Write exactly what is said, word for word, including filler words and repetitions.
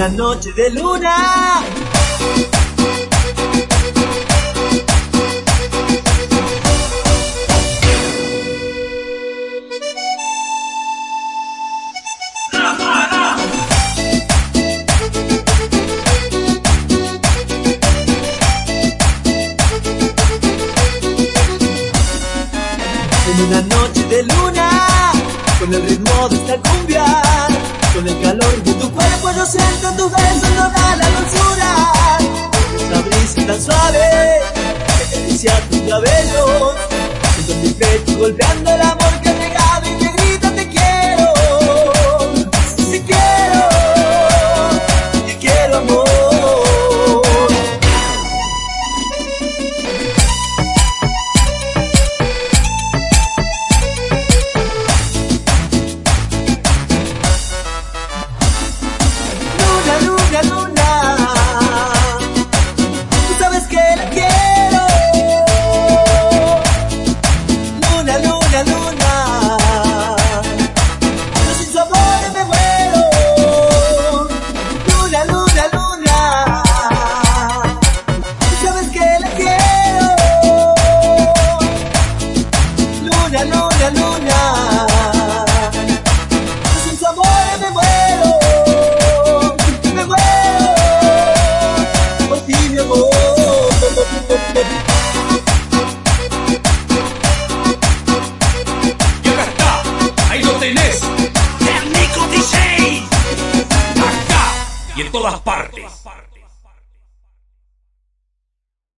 una noche de luna. En una noche de luna, con el ritmo de esta cumbia, con el calor de tu cuerpo yo siento en tus besos toda la dulzura. Esta brisa tan suave que acaricia tus cabellos, siento mi pecho golpeando el amor que has negado y te grita te quiero, te quiero, te quiero amor. Luna, luna, tú sabes que la quiero. Luna, luna, luna, pero sin su amor me muero. Luna, luna, luna, tú sabes que la quiero. Luna, luna, luna, pero sin su amor me muero. Y acá está, ahí lo tenés, el Nico D J, acá y en todas partes.